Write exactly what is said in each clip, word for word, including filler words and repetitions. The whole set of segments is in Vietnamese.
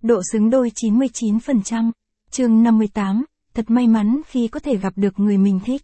độ xứng đôi chín mươi chín phần trăm. Chương năm mươi tám, thật may mắn khi có thể gặp được người mình thích.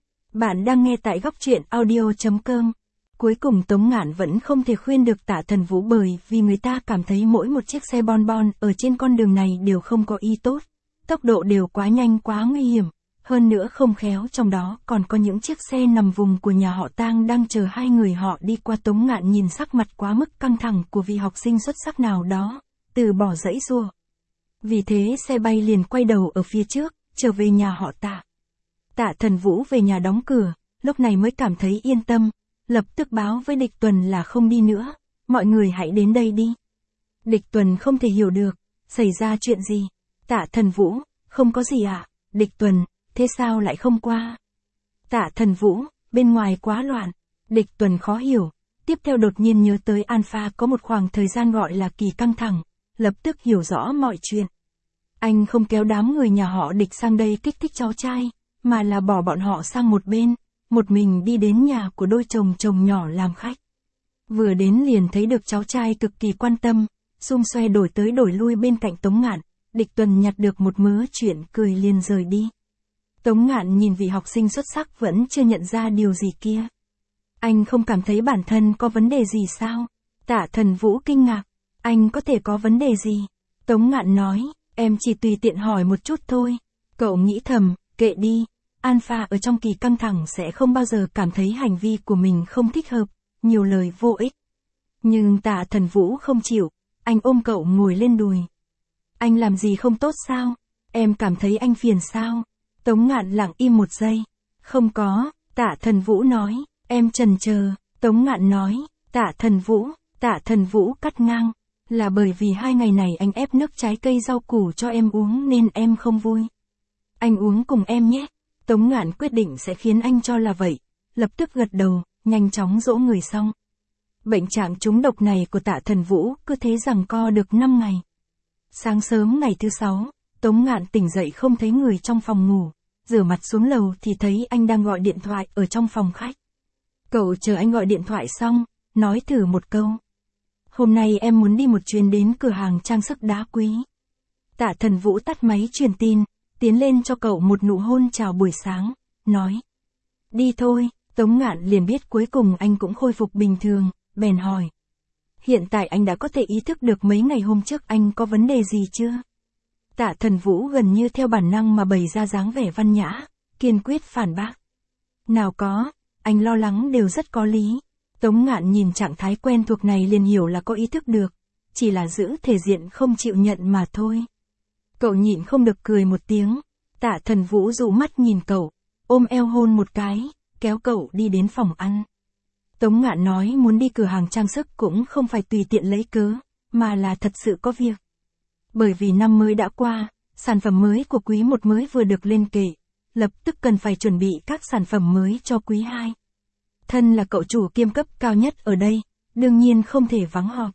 Bạn đang nghe tại góc truyện audio chấm com. Cuối cùng Tống Ngạn vẫn không thể khuyên được Tạ Thần Vũ bởi vì người ta cảm thấy mỗi một chiếc xe bon bon ở trên con đường này đều không có ý tốt. Tốc độ đều quá nhanh quá nguy hiểm. Hơn nữa không khéo trong đó còn có những chiếc xe nằm vùng của nhà họ Tang đang chờ hai người họ đi qua. Tống Ngạn nhìn sắc mặt quá mức căng thẳng của vị học sinh xuất sắc nào đó, từ bỏ giãy giụa. Vì thế xe bay liền quay đầu ở phía trước, trở về nhà họ Tạ. Tạ Thần Vũ về nhà đóng cửa, lúc này mới cảm thấy yên tâm, lập tức báo với Địch Tuần là không đi nữa, mọi người hãy đến đây đi. Địch Tuần không thể hiểu được, xảy ra chuyện gì? Tạ Thần Vũ, không có gì ạ. À? Địch Tuần, thế sao lại không qua? Tạ Thần Vũ, bên ngoài quá loạn. Địch Tuần khó hiểu, tiếp theo đột nhiên nhớ tới Alpha có một khoảng thời gian gọi là kỳ căng thẳng, lập tức hiểu rõ mọi chuyện. Anh không kéo đám người nhà họ Địch sang đây kích thích cháu trai, mà là bỏ bọn họ sang một bên, một mình đi đến nhà của đôi chồng chồng nhỏ làm khách. Vừa đến liền thấy được cháu trai cực kỳ quan tâm, xung xoe đổi tới đổi lui bên cạnh Tống Ngạn. Địch Tuần nhặt được một mớ chuyện cười liền rời đi. Tống Ngạn nhìn vị học sinh xuất sắc vẫn chưa nhận ra điều gì kia. Anh không cảm thấy bản thân có vấn đề gì sao? Tạ Thần Vũ kinh ngạc. Anh có thể có vấn đề gì? Tống Ngạn nói, em chỉ tùy tiện hỏi một chút thôi. Cậu nghĩ thầm, kệ đi. Alpha ở trong kỳ căng thẳng sẽ không bao giờ cảm thấy hành vi của mình không thích hợp, nhiều lời vô ích. Nhưng Tạ Thần Vũ không chịu, anh ôm cậu ngồi lên đùi. Anh làm gì không tốt sao? Em cảm thấy anh phiền sao? Tống Ngạn lặng im một giây. Không có, Tạ Thần Vũ nói, em chần chờ. Tống Ngạn nói, Tạ Thần Vũ, Tạ Thần Vũ cắt ngang. Là bởi vì hai ngày này anh ép nước trái cây rau củ cho em uống nên em không vui. Anh uống cùng em nhé. Tống Ngạn quyết định sẽ khiến anh cho là vậy. Lập tức gật đầu, nhanh chóng dỗ người xong. Bệnh trạng trúng độc này của Tạ Thần Vũ cứ thế giằng co được năm ngày. Sáng sớm ngày thứ sáu, Tống Ngạn tỉnh dậy không thấy người trong phòng ngủ. Rửa mặt xuống lầu thì thấy anh đang gọi điện thoại ở trong phòng khách. Cậu chờ anh gọi điện thoại xong, nói thử một câu. Hôm nay em muốn đi một chuyến đến cửa hàng trang sức đá quý. Tạ Thần Vũ tắt máy truyền tin, tiến lên cho cậu một nụ hôn chào buổi sáng, nói. Đi thôi. Tống Ngạn liền biết cuối cùng anh cũng khôi phục bình thường, bèn hỏi. Hiện tại anh đã có thể ý thức được mấy ngày hôm trước anh có vấn đề gì chưa? Tạ Thần Vũ gần như theo bản năng mà bày ra dáng vẻ văn nhã, kiên quyết phản bác. Nào có, anh lo lắng đều rất có lý. Tống Ngạn nhìn trạng thái quen thuộc này liền hiểu là có ý thức được, chỉ là giữ thể diện không chịu nhận mà thôi. Cậu nhịn không được cười một tiếng. Tạ Thần Vũ dụ mắt nhìn cậu, ôm eo hôn một cái, kéo cậu đi đến phòng ăn. Tống Ngạn nói muốn đi cửa hàng trang sức cũng không phải tùy tiện lấy cớ, mà là thật sự có việc. Bởi vì năm mới đã qua, sản phẩm mới của quý một mới vừa được lên kệ, lập tức cần phải chuẩn bị các sản phẩm mới cho quý hai. Thân là cậu chủ kiêm cấp cao nhất ở đây, đương nhiên không thể vắng họp.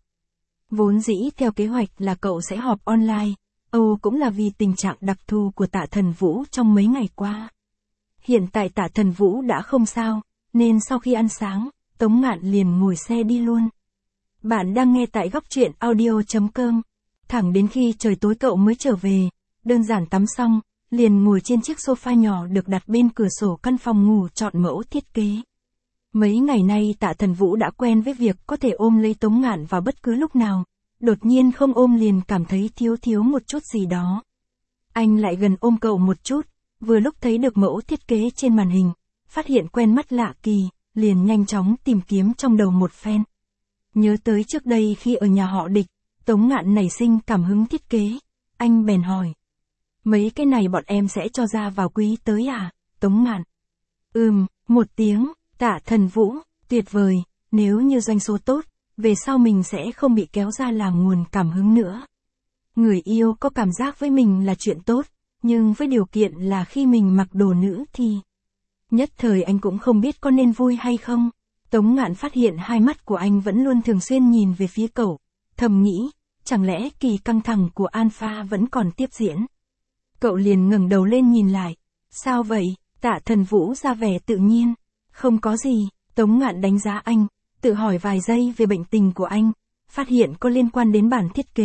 Vốn dĩ theo kế hoạch là cậu sẽ họp online, Âu cũng là vì tình trạng đặc thù của Tạ Thần Vũ trong mấy ngày qua. Hiện tại Tạ Thần Vũ đã không sao, nên sau khi ăn sáng, Tống Ngạn liền ngồi xe đi luôn. Bạn đang nghe tại góc truyện audio chấm com. Thẳng đến khi trời tối cậu mới trở về, đơn giản tắm xong, liền ngồi trên chiếc sofa nhỏ được đặt bên cửa sổ căn phòng ngủ chọn mẫu thiết kế. Mấy ngày nay Tạ Thần Vũ đã quen với việc có thể ôm lấy Tống Ngạn vào bất cứ lúc nào, đột nhiên không ôm liền cảm thấy thiếu thiếu một chút gì đó. Anh lại gần ôm cậu một chút, vừa lúc thấy được mẫu thiết kế trên màn hình, phát hiện quen mắt lạ kỳ, liền nhanh chóng tìm kiếm trong đầu một phen. Nhớ tới trước đây khi ở nhà họ Địch, Tống Ngạn nảy sinh cảm hứng thiết kế, anh bèn hỏi. Mấy cái này bọn em sẽ cho ra vào quý tới à? Tống Ngạn. Ừm, một tiếng. Tạ Thần Vũ, tuyệt vời, nếu như doanh số tốt, về sau mình sẽ không bị kéo ra làm nguồn cảm hứng nữa. Người yêu có cảm giác với mình là chuyện tốt, nhưng với điều kiện là khi mình mặc đồ nữ thì... Nhất thời anh cũng không biết có nên vui hay không. Tống Ngạn phát hiện hai mắt của anh vẫn luôn thường xuyên nhìn về phía cậu, thầm nghĩ, chẳng lẽ kỳ căng thẳng của Alpha vẫn còn tiếp diễn. Cậu liền ngẩng đầu lên nhìn lại. Sao vậy? Tạ Thần Vũ ra vẻ tự nhiên. Không có gì. Tống Ngạn đánh giá anh, tự hỏi vài giây về bệnh tình của anh, phát hiện có liên quan đến bản thiết kế,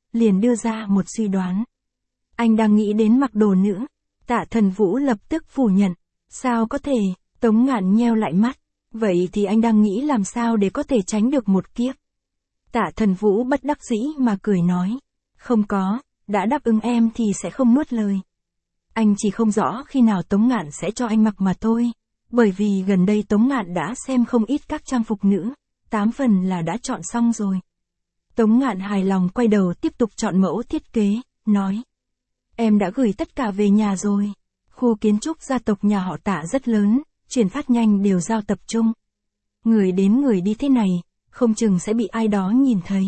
liền đưa ra một suy đoán. Anh đang nghĩ đến mặc đồ nữ. Tạ Thần Vũ lập tức phủ nhận. Sao có thể, Tống Ngạn nheo lại mắt. Vậy thì anh đang nghĩ làm sao để có thể tránh được một kiếp. Tạ Thần Vũ bất đắc dĩ mà cười nói. Không có, đã đáp ứng em thì sẽ không nuốt lời. Anh chỉ không rõ khi nào Tống Ngạn sẽ cho anh mặc mà thôi. Bởi vì gần đây Tống Ngạn đã xem không ít các trang phục nữ. Tám phần là đã chọn xong rồi. Tống Ngạn hài lòng quay đầu tiếp tục chọn mẫu thiết kế, nói. Em đã gửi tất cả về nhà rồi. Khu kiến trúc gia tộc nhà họ Tạ rất lớn, chuyển phát nhanh đều giao tập trung. Người đến người đi thế này, không chừng sẽ bị ai đó nhìn thấy.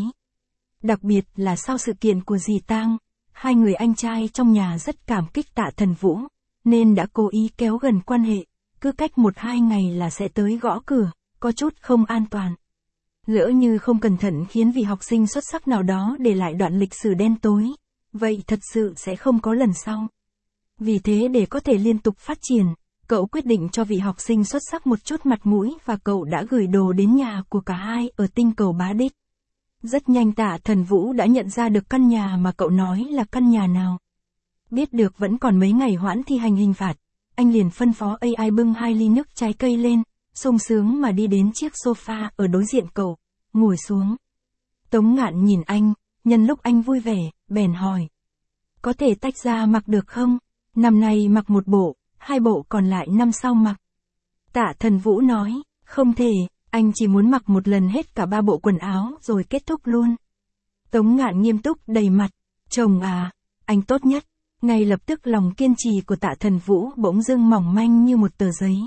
Đặc biệt là sau sự kiện của dì Tang, hai người anh trai trong nhà rất cảm kích Tạ Thần Vũ, nên đã cố ý kéo gần quan hệ, cứ cách một hai ngày là sẽ tới gõ cửa, có chút không an toàn. Lỡ như không cẩn thận khiến vị học sinh xuất sắc nào đó để lại đoạn lịch sử đen tối, vậy thật sự sẽ không có lần sau. Vì thế để có thể liên tục phát triển, cậu quyết định cho vị học sinh xuất sắc một chút mặt mũi và cậu đã gửi đồ đến nhà của cả hai ở tinh cầu Bá Đích. Rất nhanh Tạ Thần Vũ đã nhận ra được căn nhà mà cậu nói là căn nhà nào. Biết được vẫn còn mấy ngày hoãn thi hành hình phạt, anh liền phân phó a i bưng hai ly nước trái cây lên, sung sướng mà đi đến chiếc sofa ở đối diện cậu, ngồi xuống. Tống Ngạn nhìn anh, nhân lúc anh vui vẻ, bèn hỏi. Có thể tách ra mặc được không? Năm nay mặc một bộ, hai bộ còn lại năm sau mặc. Tạ Thần Vũ nói, không thể, anh chỉ muốn mặc một lần hết cả ba bộ quần áo rồi kết thúc luôn. Tống Ngạn nghiêm túc đầy mặt, chồng à, anh tốt nhất. Ngay lập tức lòng kiên trì của Tạ Thần Vũ bỗng dưng mỏng manh như một tờ giấy.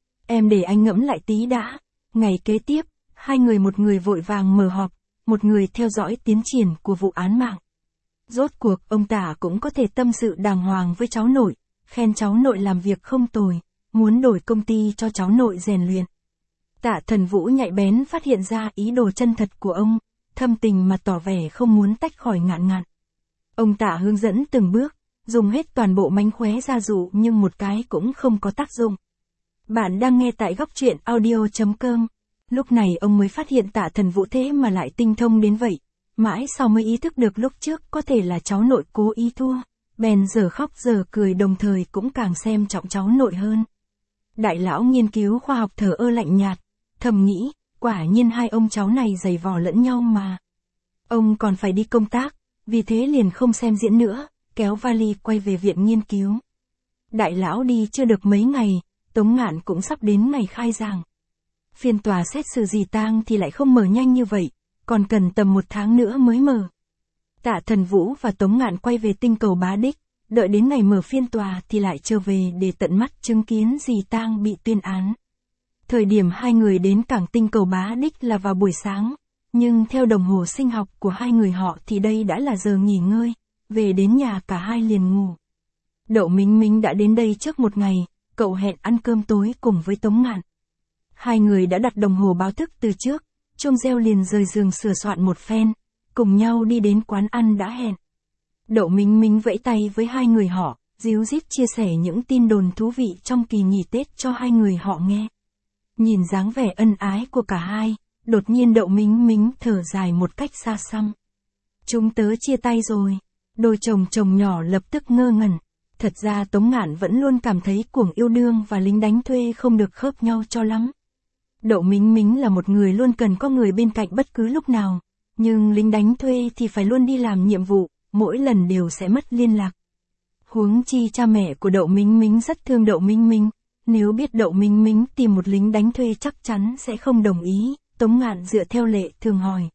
Em để anh ngẫm lại tí đã. Ngày kế tiếp, hai người một người vội vàng mở họp, một người theo dõi tiến triển của vụ án mạng. Rốt cuộc ông Tạ cũng có thể tâm sự đàng hoàng với cháu nội, khen cháu nội làm việc không tồi, muốn đổi công ty cho cháu nội rèn luyện. Tạ Thần Vũ nhạy bén phát hiện ra ý đồ chân thật của ông, thâm tình mà tỏ vẻ không muốn tách khỏi Ngạn Ngạn. Ông Tạ hướng dẫn từng bước, dùng hết toàn bộ mánh khóe gia dụ nhưng một cái cũng không có tác dụng. Bạn đang nghe tại góc truyện audio chấm com. Lúc này ông mới phát hiện Tạ Thần Vũ thế mà lại tinh thông đến vậy. Mãi sau mới ý thức được lúc trước có thể là cháu nội cố ý thua. Bèn giờ khóc giờ cười đồng thời cũng càng xem trọng cháu nội hơn. Đại lão nghiên cứu khoa học thờ ơ lạnh nhạt, thầm nghĩ, quả nhiên hai ông cháu này giày vò lẫn nhau mà. Ông còn phải đi công tác, vì thế liền không xem diễn nữa, kéo vali quay về viện nghiên cứu. Đại lão đi chưa được mấy ngày, Tống Ngạn cũng sắp đến ngày khai giảng. Phiên tòa xét xử dì Tang thì lại không mở nhanh như vậy, còn cần tầm một tháng nữa mới mở. Tạ Thần Vũ và Tống Ngạn quay về tinh cầu Bá Đích, đợi đến ngày mở phiên tòa thì lại trở về để tận mắt chứng kiến dì Tang bị tuyên án. Thời điểm hai người đến cảng tinh cầu Bá Đích là vào buổi sáng, nhưng theo đồng hồ sinh học của hai người họ thì đây đã là giờ nghỉ ngơi, về đến nhà cả hai liền ngủ. Đậu Mính Mính đã đến đây trước một ngày, cậu hẹn ăn cơm tối cùng với Tống Ngạn. Hai người đã đặt đồng hồ báo thức từ trước, chuông reo liền rời giường sửa soạn một phen, cùng nhau đi đến quán ăn đã hẹn. Đậu Mính Mính vẫy tay với hai người họ, díu dít chia sẻ những tin đồn thú vị trong kỳ nghỉ Tết cho hai người họ nghe. Nhìn dáng vẻ ân ái của cả hai, đột nhiên Đậu Mính Mính thở dài một cách xa xăm. Chúng tớ chia tay rồi. Đôi chồng chồng nhỏ lập tức ngơ ngẩn. Thật ra Tống Ngạn vẫn luôn cảm thấy cuồng yêu đương và lính đánh thuê không được khớp nhau cho lắm. Đậu Mính Mính là một người luôn cần có người bên cạnh bất cứ lúc nào, nhưng lính đánh thuê thì phải luôn đi làm nhiệm vụ, mỗi lần đều sẽ mất liên lạc. Huống chi cha mẹ của Đậu Mính Mính rất thương Đậu Mính Mính, nếu biết Đậu Mính Mính tìm một lính đánh thuê chắc chắn sẽ không đồng ý. Tống Ngạn dựa theo lệ thường hỏi.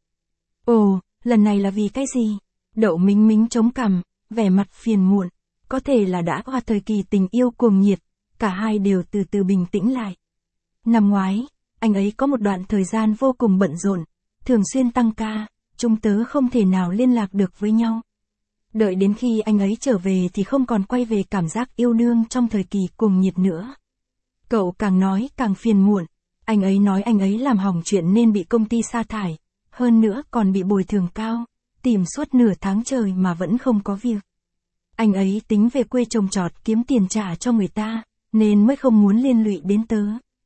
Ồ, lần này là vì cái gì? Đậu Mính Mính chống cằm, vẻ mặt phiền muộn, có thể là đã qua thời kỳ tình yêu cuồng nhiệt, cả hai đều từ từ bình tĩnh lại. Năm ngoái, anh ấy có một đoạn thời gian vô cùng bận rộn, thường xuyên tăng ca, chúng tớ không thể nào liên lạc được với nhau. Đợi đến khi anh ấy trở về thì không còn quay về cảm giác yêu đương trong thời kỳ cuồng nhiệt nữa. Cậu càng nói càng phiền muộn, anh ấy nói anh ấy làm hỏng chuyện nên bị công ty sa thải, hơn nữa còn bị bồi thường cao, tìm suốt nửa tháng trời mà vẫn không có việc. Anh ấy tính về quê trồng trọt kiếm tiền trả cho người ta, nên mới không muốn liên lụy đến tớ.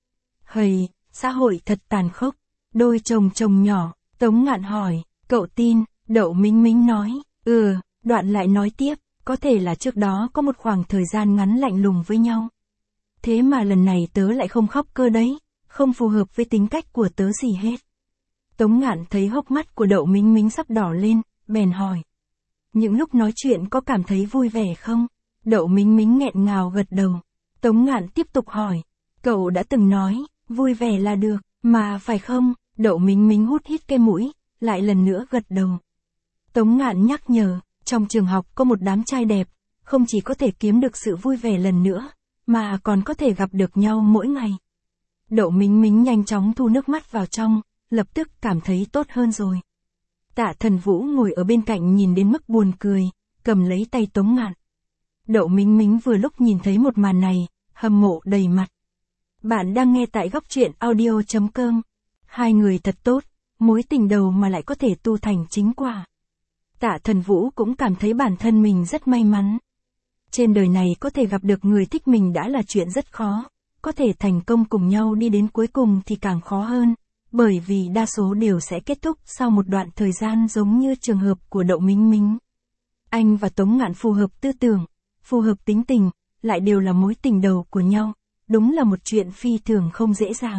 Hầy, xã hội thật tàn khốc. Đôi chồng chồng nhỏ, Tống Ngạn hỏi, cậu tin? Đậu Mính Mính nói, Ừ, đoạn lại nói tiếp, có thể là trước đó có một khoảng thời gian ngắn lạnh lùng với nhau. Thế mà lần này tớ lại không khóc cơ đấy, không phù hợp với tính cách của tớ gì hết. Tống Ngạn thấy hốc mắt của Đậu Mính Mính sắp đỏ lên, bèn hỏi. Những lúc nói chuyện có cảm thấy vui vẻ không? Đậu Mính Mính nghẹn ngào gật đầu. Tống Ngạn tiếp tục hỏi. Cậu đã từng nói, vui vẻ là được, mà phải không? Đậu Mính Mính hút hít cái mũi, lại lần nữa gật đầu. Tống Ngạn nhắc nhở, trong trường học có một đám trai đẹp, không chỉ có thể kiếm được sự vui vẻ lần nữa, mà còn có thể gặp được nhau mỗi ngày. Đậu Mính Mính nhanh chóng thu nước mắt vào trong, lập tức cảm thấy tốt hơn rồi. Tạ Thần Vũ ngồi ở bên cạnh nhìn đến mức buồn cười, cầm lấy tay Tống Ngạn. Đậu Mính Mính vừa lúc nhìn thấy một màn này, hâm mộ đầy mặt. Bạn đang nghe tại góc truyện audio chấm com. Hai người thật tốt, mối tình đầu mà lại có thể tu thành chính quả. Tạ Thần Vũ cũng cảm thấy bản thân mình rất may mắn. Trên đời này có thể gặp được người thích mình đã là chuyện rất khó, có thể thành công cùng nhau đi đến cuối cùng thì càng khó hơn, bởi vì đa số đều sẽ kết thúc sau một đoạn thời gian giống như trường hợp của Đậu Mính Mính. Anh và Tống Ngạn phù hợp tư tưởng, phù hợp tính tình, lại đều là mối tình đầu của nhau, đúng là một chuyện phi thường không dễ dàng.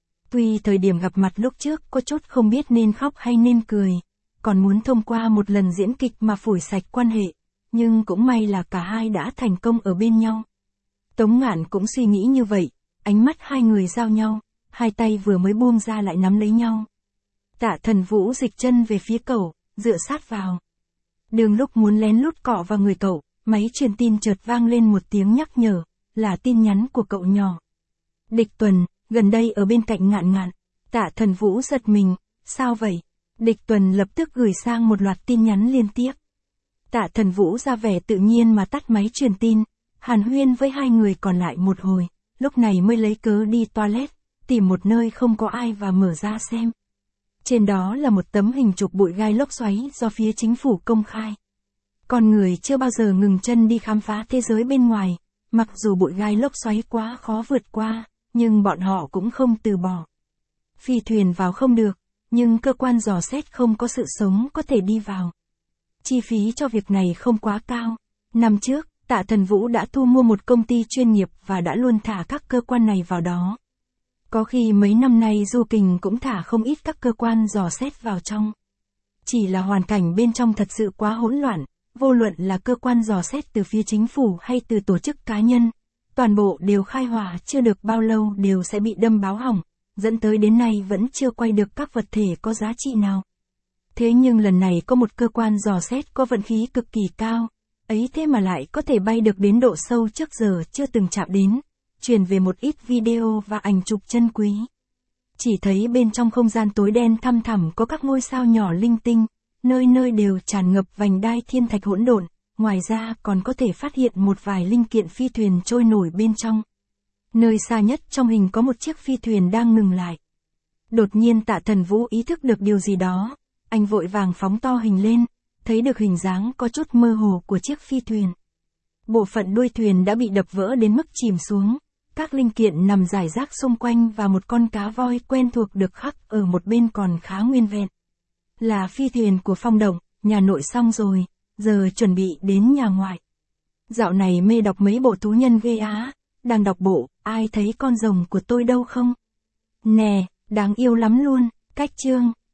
Tuy thời điểm gặp mặt lúc trước có chút không biết nên khóc hay nên cười, còn muốn thông qua một lần diễn kịch mà phủi sạch quan hệ, nhưng cũng may là cả hai đã thành công ở bên nhau. Tống Ngạn cũng suy nghĩ như vậy, ánh mắt hai người giao nhau, hai tay vừa mới buông ra lại nắm lấy nhau. Tạ Thần Vũ dịch chân về phía cậu, dựa sát vào. Đường lúc muốn lén lút cọ vào người cậu, máy truyền tin chợt vang lên một tiếng nhắc nhở, là tin nhắn của cậu nhỏ. Địch Tuần, gần đây ở bên cạnh Ngạn Ngạn. Tạ Thần Vũ giật mình, sao vậy? Địch Tuần lập tức gửi sang một loạt tin nhắn liên tiếp. Tạ Thần Vũ ra vẻ tự nhiên mà tắt máy truyền tin, hàn huyên với hai người còn lại một hồi, lúc này mới lấy cớ đi toilet, tìm một nơi không có ai và mở ra xem. Trên đó là một tấm hình chụp bụi gai lốc xoáy do phía chính phủ công khai. Con người chưa bao giờ ngừng chân đi khám phá thế giới bên ngoài, mặc dù bụi gai lốc xoáy quá khó vượt qua, nhưng bọn họ cũng không từ bỏ. Phi thuyền vào không được, nhưng cơ quan dò xét không có sự sống có thể đi vào. Chi phí cho việc này không quá cao. Năm trước, Tạ Thần Vũ đã thu mua một công ty chuyên nghiệp và đã luôn thả các cơ quan này vào đó. Có khi mấy năm nay Du Kình cũng thả không ít các cơ quan dò xét vào trong. Chỉ là hoàn cảnh bên trong thật sự quá hỗn loạn, vô luận là cơ quan dò xét từ phía chính phủ hay từ tổ chức cá nhân, toàn bộ đều khai hỏa chưa được bao lâu đều sẽ bị đâm báo hỏng, dẫn tới đến nay vẫn chưa quay được các vật thể có giá trị nào. Thế nhưng lần này có một cơ quan dò xét có vận khí cực kỳ cao, ấy thế mà lại có thể bay được đến độ sâu trước giờ chưa từng chạm đến, truyền về một ít video và ảnh chụp chân quý. Chỉ thấy bên trong không gian tối đen thăm thẳm có các ngôi sao nhỏ linh tinh, nơi nơi đều tràn ngập vành đai thiên thạch hỗn độn, ngoài ra còn có thể phát hiện một vài linh kiện phi thuyền trôi nổi bên trong. Nơi xa nhất trong hình có một chiếc phi thuyền đang ngừng lại. Đột nhiên Tạ Thần Vũ ý thức được điều gì đó, anh vội vàng phóng to hình lên, thấy được hình dáng có chút mơ hồ của chiếc phi thuyền. Bộ phận đuôi thuyền đã bị đập vỡ đến mức chìm xuống, các linh kiện nằm rải rác xung quanh và một con cá voi quen thuộc được khắc ở một bên còn khá nguyên vẹn. Là phi thuyền của Phong Động, nhà nội xong rồi, giờ chuẩn bị đến nhà ngoại. Dạo này mê đọc mấy bộ thú nhân ghê á, đang đọc bộ, ai thấy con rồng của tôi đâu không? Nè, đáng yêu lắm luôn, cách chương.